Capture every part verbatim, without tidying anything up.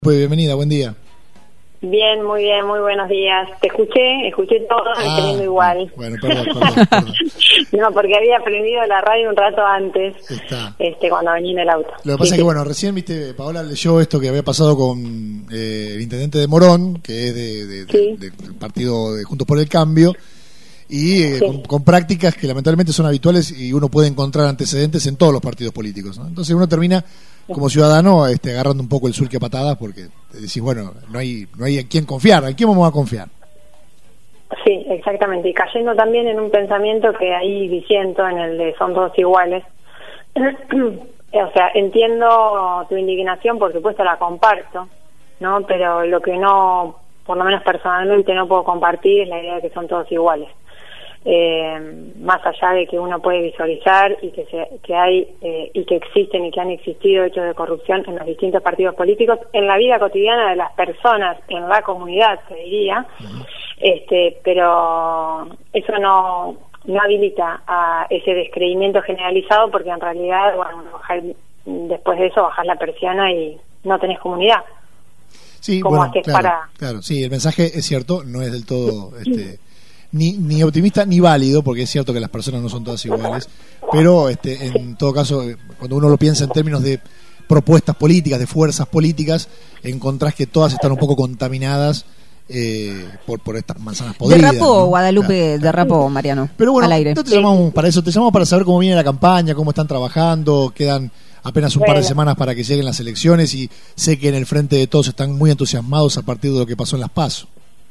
Pues bienvenida, buen día. Bien, muy bien, muy buenos días. Te escuché, escuché todo, Ah, teniendo igual. Bueno, perdón, perdón, perdón. No, porque había aprendido la radio un rato antes, Está. este, cuando venía en el auto. Lo que pasa Sí, es que, sí. bueno, recién, viste, Paola leyó esto que había pasado con eh, el intendente de Morón, que es de, de- de- Sí. de- del partido de Juntos por el Cambio, y eh, Sí. con, con prácticas que lamentablemente son habituales y uno puede encontrar antecedentes en todos los partidos políticos, ¿no? Entonces uno termina, como ciudadano, este, agarrando un poco el surque a patadas, porque decís, bueno, no hay, no hay en quién confiar, ¿en quién vamos a confiar? Sí, exactamente. Y cayendo también en un pensamiento que ahí disiento, en el de son todos iguales. O sea, entiendo tu indignación, por supuesto la comparto, ¿no? Pero lo que no, por lo menos personalmente no puedo compartir es la idea de que son todos iguales. Eh, más allá de que uno puede visualizar y que se, que hay eh, y que existen y que han existido hechos de corrupción en los distintos partidos políticos, en la vida cotidiana de las personas, en la comunidad, se diría, uh-huh. este, pero eso no, no habilita a ese descreimiento generalizado, porque en realidad, bueno, bajar, después de eso bajas la persiana y no tenés comunidad. Sí, ¿Cómo bueno, haces claro, para...? claro, sí, el mensaje es cierto, no es del todo... este Ni, ni optimista ni válido, porque es cierto que las personas no son todas iguales, pero este, en todo caso, cuando uno lo piensa en términos de propuestas políticas, de fuerzas políticas, encontrás que todas están un poco contaminadas eh, por, por estas manzanas podridas. Derrapó, ¿no? Guadalupe, Claro, derrapó, claro. Mariano, pero bueno, al aire. no te llamamos para eso, te llamamos para saber cómo viene la campaña, cómo están trabajando, quedan apenas un bueno. par de semanas para que lleguen las elecciones, y sé que en el Frente de Todos están muy entusiasmados a partir de lo que pasó en Las PASO.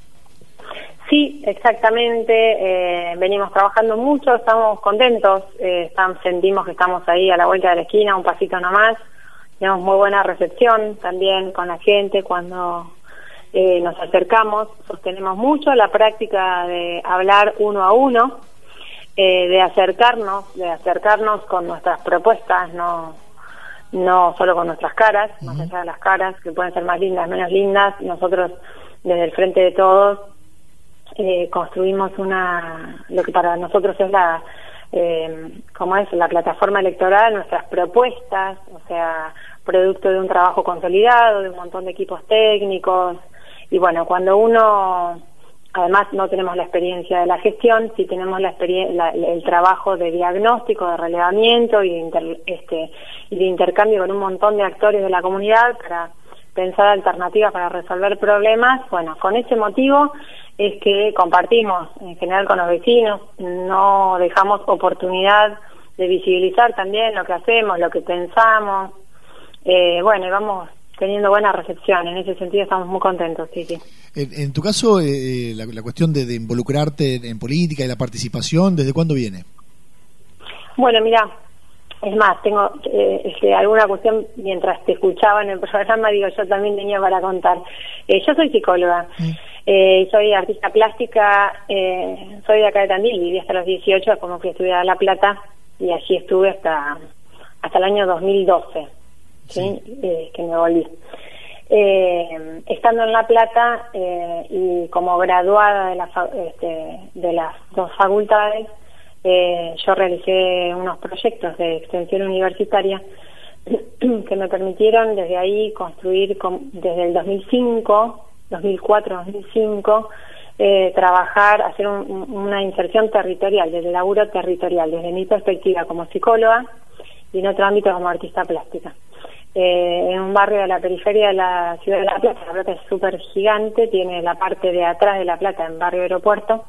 Sí, exactamente. Eh, venimos trabajando mucho, estamos contentos, eh, estamos, sentimos que estamos ahí a la vuelta de la esquina, un pasito nomás. Tenemos muy buena recepción también con la gente cuando eh, nos acercamos. Sostenemos mucho la práctica de hablar uno a uno, eh, de acercarnos, de acercarnos con nuestras propuestas, no, no solo con nuestras caras, uh-huh. más allá de las caras, que pueden ser más lindas, menos lindas. Nosotros, desde el Frente de Todos, Eh, construimos una, lo que para nosotros es la, eh, ¿cómo es? La plataforma electoral, nuestras propuestas, o sea, producto de un trabajo consolidado, de un montón de equipos técnicos, y bueno, cuando uno, además no tenemos la experiencia de la gestión, sí tenemos la experiencia, la, el trabajo de diagnóstico, de relevamiento y de, inter, este, y de intercambio con un montón de actores de la comunidad para pensar alternativas para resolver problemas. Bueno, con ese motivo es que compartimos en general con los vecinos, no dejamos oportunidad de visibilizar también lo que hacemos, lo que pensamos, eh, bueno, y vamos teniendo buena recepción, en ese sentido estamos muy contentos, sí, sí. En, en tu caso, eh, la, la cuestión de, de involucrarte en, en política y la participación, ¿desde cuándo viene? Bueno, mira, es más, tengo eh, este, alguna cuestión, mientras te escuchaba en el programa, digo, yo también tenía para contar. Eh, yo soy psicóloga, mm. eh, soy artista plástica, eh, soy de acá de Tandil, viví hasta los dieciocho, como fui a estudiar a La Plata, y allí estuve hasta hasta el año dos mil doce, ¿sí? Sí. Eh, que me volví. Eh, estando en La Plata eh, y como graduada de, la, este, de las dos facultades, Eh, yo realicé unos proyectos de extensión universitaria que me permitieron desde ahí construir, con, desde el dos mil cinco, dos mil cuatro, dos mil cinco, eh, trabajar, hacer un, una inserción territorial, desde el laburo territorial, desde mi perspectiva como psicóloga y en otro ámbito como artista plástica. Eh, en un barrio de la periferia de la ciudad de La Plata. La Plata es súper gigante, tiene la parte de atrás de La Plata, en barrio Aeropuerto.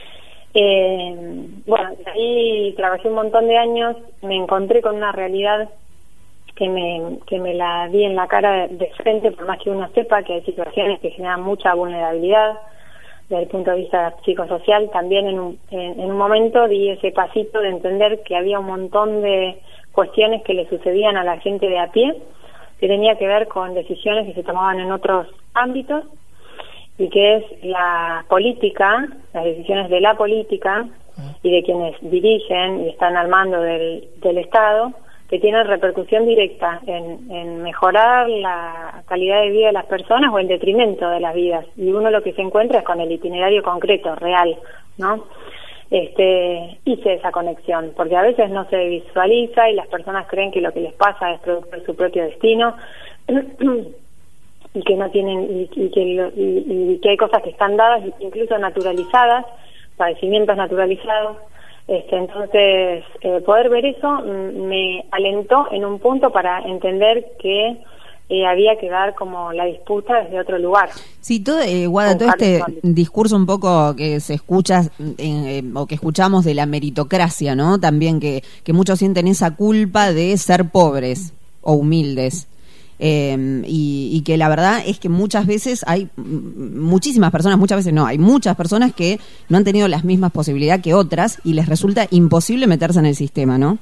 Eh, bueno, ahí trabajé un montón de años, me encontré con una realidad que me que me la vi en la cara de, de frente, por más que uno sepa que hay situaciones que generan mucha vulnerabilidad desde el punto de vista psicosocial. También en un, en, en un momento di ese pasito de entender que había un montón de cuestiones que le sucedían a la gente de a pie, que tenía que ver con decisiones que se tomaban en otros ámbitos, y que es la política, las decisiones de la política y de quienes dirigen y están al mando del, del Estado, que tienen repercusión directa en, en mejorar la calidad de vida de las personas o en detrimento de las vidas. Y uno lo que se encuentra es con el itinerario concreto, real, ¿no? Este, hice esa conexión, porque a veces no se visualiza y las personas creen que lo que les pasa es producto de su propio destino. y que no tienen y, y que lo, y, y que hay cosas que están dadas, incluso naturalizadas, padecimientos naturalizados. Este, entonces, eh, poder ver eso mm, me alentó en un punto para entender que eh, había que dar como la disputa desde otro lugar. Sí, todo, eh, Guada, todo este discurso un poco que se escucha en, eh, o que escuchamos de la meritocracia, ¿no? También que, que muchos sienten esa culpa de ser pobres o humildes. Eh, y, y que la verdad es que muchas veces hay muchísimas personas, muchas veces no, hay muchas personas que no han tenido las mismas posibilidades que otras y les resulta imposible meterse en el sistema, ¿no?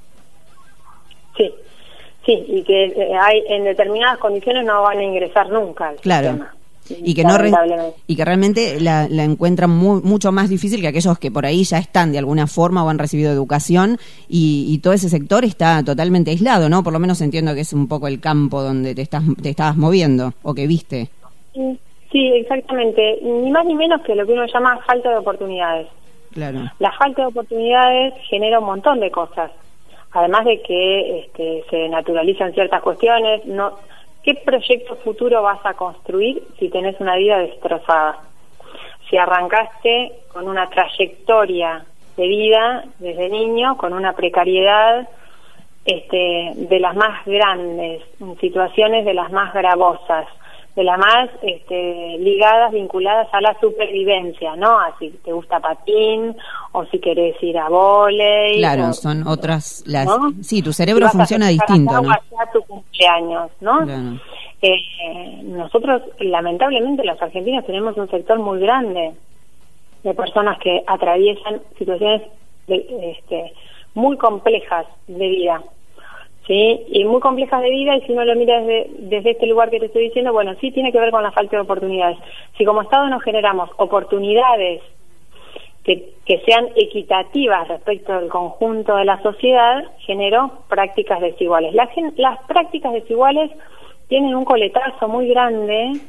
Sí, sí, y que hay en determinadas condiciones no van a ingresar nunca al claro. sistema. Y que no re, y que realmente la, la encuentran muy, mucho más difícil que aquellos que por ahí ya están de alguna forma o han recibido educación y, y todo ese sector está totalmente aislado, ¿no? Por lo menos entiendo que es un poco el campo donde te estás te estabas moviendo o que viste. Sí, sí, exactamente. Ni más ni menos que lo que uno llama falta de oportunidades. Claro. La falta de oportunidades genera un montón de cosas. Además de que este, se naturalizan ciertas cuestiones, no... ¿Qué proyecto futuro vas a construir si tenés una vida destrozada? Si arrancaste con una trayectoria de vida desde niño, con una precariedad este, de las más grandes, situaciones de las más gravosas, de las más este, ligadas, vinculadas a la supervivencia, ¿no? Así te gusta patín, o si querés ir a vóley. Claro, o, son otras... las ¿no? Sí, tu cerebro funciona distinto, ¿no? A tu cumpleaños, ¿no? Claro. Eh, nosotros, lamentablemente, los argentinos tenemos un sector muy grande de personas que atraviesan situaciones de, este, muy complejas de vida. Sí, y muy complejas de vida, y si uno lo mira desde, desde este lugar que te estoy diciendo, bueno, sí tiene que ver con la falta de oportunidades. Si como Estado no generamos oportunidades que, que sean equitativas respecto al conjunto de la sociedad, generó prácticas desiguales. Las, las prácticas desiguales tienen un coletazo muy grande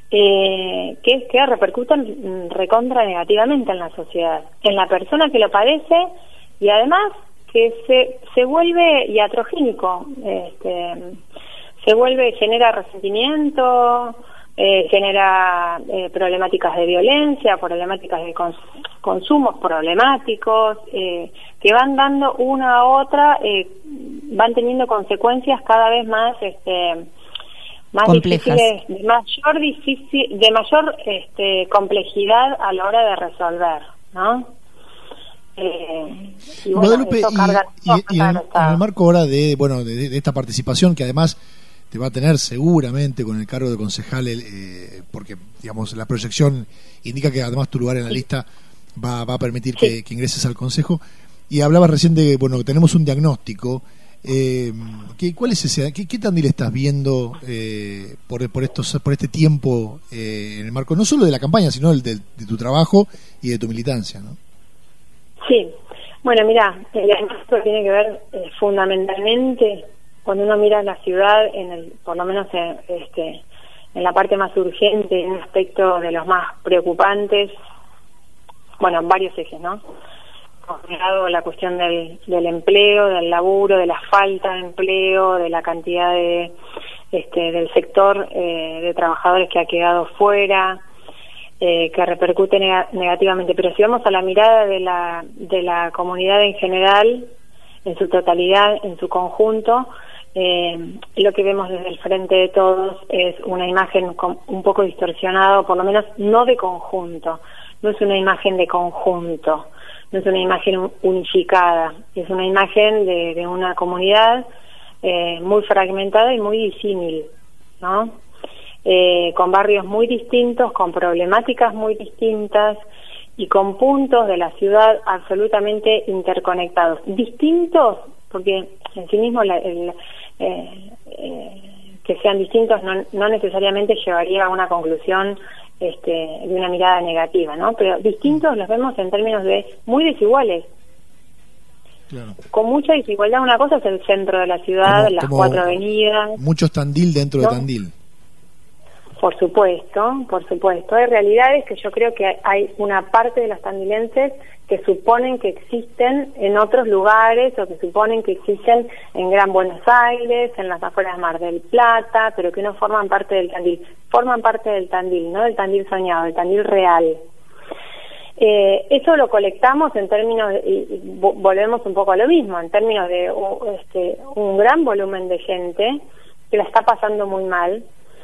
eh, que, que repercuten recontra negativamente en la sociedad, en la persona que lo padece, y además que se se vuelve iatrogénico, este, se vuelve, genera resentimiento, eh, genera eh, problemáticas de violencia, problemáticas de cons consumos problemáticos, eh, que van dando una a otra, eh, van teniendo consecuencias cada vez más este más complejas, difíciles, de mayor difícil, de mayor este, complejidad a la hora de resolver, ¿no? Eh, y bueno, Guadalupe, eso y, carga, y, y, y en, en el marco ahora de bueno de, de esta participación que además te va a tener seguramente con el cargo de concejal, eh, porque digamos la proyección indica que además tu lugar en la lista va, va a permitir sí. que, que ingreses al consejo, y hablabas recién de bueno que tenemos un diagnóstico. Eh, ¿qué, ¿Cuál es ese? ¿Qué, qué Tandil estás viendo eh, por por estos por este tiempo eh, en el marco no solo de la campaña, sino del, de, de tu trabajo y de tu militancia, ¿no? Sí, bueno, mira, el diagnóstico tiene que ver eh, fundamentalmente cuando uno mira la ciudad, en el, por lo menos en, este, en la parte más urgente, en un aspecto de los más preocupantes, bueno, en varios ejes, ¿no? Por un lado, la cuestión del, del empleo, del laburo, de la falta de empleo, de la cantidad de este, del sector eh, de trabajadores que ha quedado fuera, eh, que repercute neg negativamente. Pero si vamos a la mirada de la de la comunidad en general, en su totalidad, en su conjunto, eh, lo que vemos desde el Frente de Todos es una imagen un poco distorsionada, o por lo menos no de conjunto, no es una imagen de conjunto, no es una imagen unificada, es una imagen de, de una comunidad eh, muy fragmentada y muy disímil, ¿no? Eh, con barrios muy distintos, con problemáticas muy distintas y con puntos de la ciudad absolutamente interconectados. Distintos, porque en sí mismo la, el, eh, eh, que sean distintos no, no necesariamente llevaría a una conclusión este, de una mirada negativa, ¿no? Pero distintos los vemos en términos de muy desiguales. Claro. Con mucha desigualdad. Una cosa es el centro de la ciudad, como, las como cuatro avenidas. Muchos Tandil dentro ¿no? de Tandil. Por supuesto, por supuesto. Hay realidades que yo creo que hay una parte de los tandilenses que suponen que existen en otros lugares o que suponen que existen en Gran Buenos Aires, en las afueras de Mar del Plata, pero que no forman parte del Tandil. Forman parte del Tandil, no del Tandil soñado, del Tandil real. Eh, eso lo colectamos en términos, de, y volvemos un poco a lo mismo, en términos de uh, este, un gran volumen de gente que la está pasando muy mal.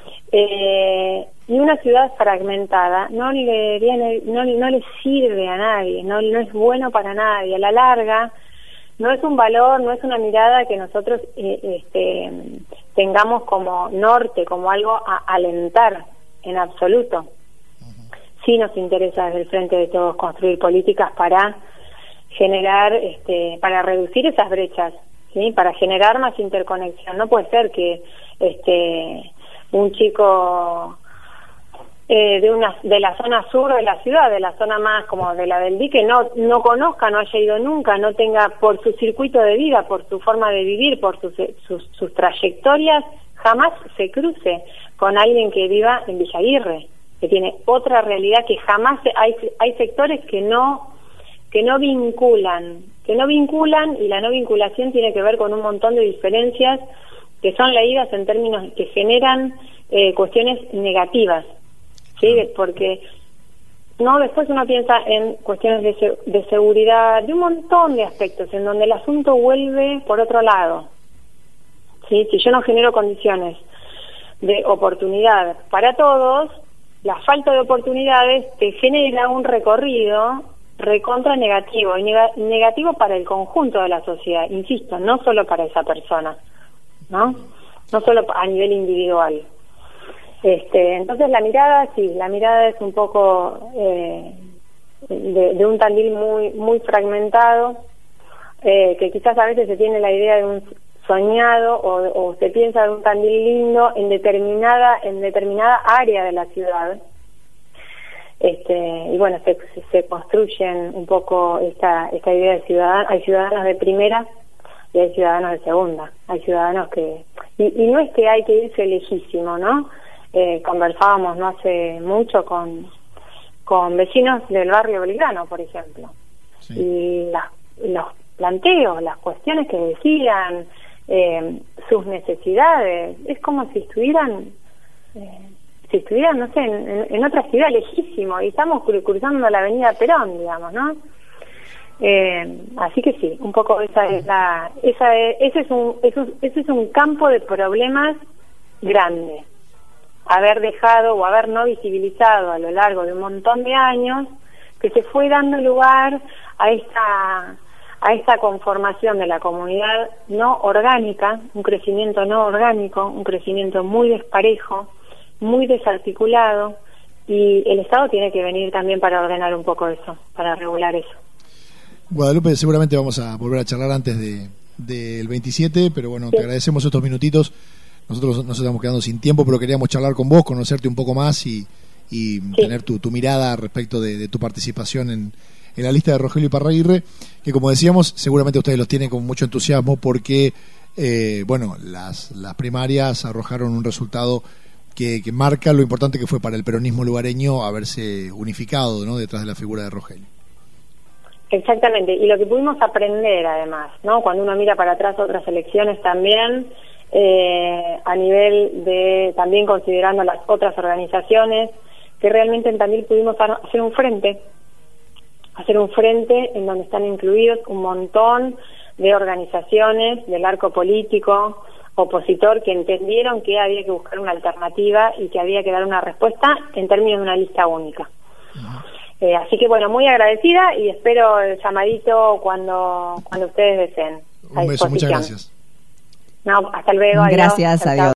Eh, y una ciudad fragmentada no le viene, no, no le sirve a nadie, no, no es bueno para nadie. A la larga no es un valor, no es una mirada que nosotros eh, este, tengamos como norte, como algo a alentar en absoluto. Sí nos interesa desde el Frente de Todos construir políticas para generar, este, para reducir esas brechas, ¿sí? Para generar más interconexión. No puede ser que este un chico eh, de una de la zona sur de la ciudad, de la zona más como de la del dique, no no conozca, no haya ido nunca, no tenga por su circuito de vida, por su forma de vivir, por sus, sus, sus trayectorias, jamás se cruce con alguien que viva en Villa Aguirre, que tiene otra realidad, que jamás se, hay hay sectores que no que no vinculan, que no vinculan y la no vinculación tiene que ver con un montón de diferencias que son leídas en términos que generan eh, cuestiones negativas, ¿sí? Porque no después uno piensa en cuestiones de, se de seguridad, de un montón de aspectos en donde el asunto vuelve por otro lado, ¿sí? Si yo no genero condiciones de oportunidad para todos, la falta de oportunidades te genera un recorrido recontra negativo, y neg negativo para el conjunto de la sociedad, insisto, no solo para esa persona, ¿no? No solo a nivel individual. Este, entonces la mirada, sí, la mirada es un poco eh, de, de un Tandil muy muy fragmentado, eh, que quizás a veces se tiene la idea de un soñado o, o se piensa de un Tandil lindo en determinada en determinada área de la ciudad. Este, y bueno, se, se construyen un poco esta esta idea de ciudadanos. Hay ciudadanos de primera y hay ciudadanos de segunda, hay ciudadanos que... Y, y no es que hay que irse lejísimo, ¿no? Eh, conversábamos no hace mucho con, con vecinos del barrio Belgrano, por ejemplo, sí. Y las, los planteos, las cuestiones que decían, eh, sus necesidades, es como si estuvieran... Eh, si estuvieran, no sé, en, en otra ciudad lejísimo, y estamos cruzando la avenida Perón, digamos, ¿no? Eh, así que sí, un poco esa es la, esa es, ese es un, eso, ese es un campo de problemas grande. Haber dejado o haber no visibilizado a lo largo de un montón de años, que se fue dando lugar a esta, a esta conformación de la comunidad no orgánica, un crecimiento no orgánico, un crecimiento muy desparejo, muy desarticulado, y el Estado tiene que venir también para ordenar un poco eso, para regular eso. Guadalupe, seguramente vamos a volver a charlar antes de del veintisiete, pero bueno, sí. Te agradecemos estos minutitos. Nosotros nos estamos quedando sin tiempo, pero queríamos charlar con vos, conocerte un poco más y, y sí. tener tu, tu mirada respecto de, de tu participación en, en la lista de Rogelio Iparraguirre, que como decíamos, seguramente ustedes los tienen con mucho entusiasmo porque, eh, bueno, las, las primarias arrojaron un resultado Que, que marca lo importante que fue para el peronismo lugareño haberse unificado, ¿no?, detrás de la figura de Rogelio. Exactamente, y lo que pudimos aprender además, ¿no?, cuando uno mira para atrás otras elecciones también, eh, a nivel de, también considerando las otras organizaciones, que realmente en Tandil pudimos hacer un frente, hacer un frente en donde están incluidos un montón de organizaciones del arco político, opositor, que entendieron que había que buscar una alternativa y que había que dar una respuesta en términos de una lista única. Uh-huh. eh, así que bueno, muy agradecida y espero el llamadito cuando cuando ustedes deseen. Un beso, muchas gracias. No, hasta luego. Gracias, adiós. adiós.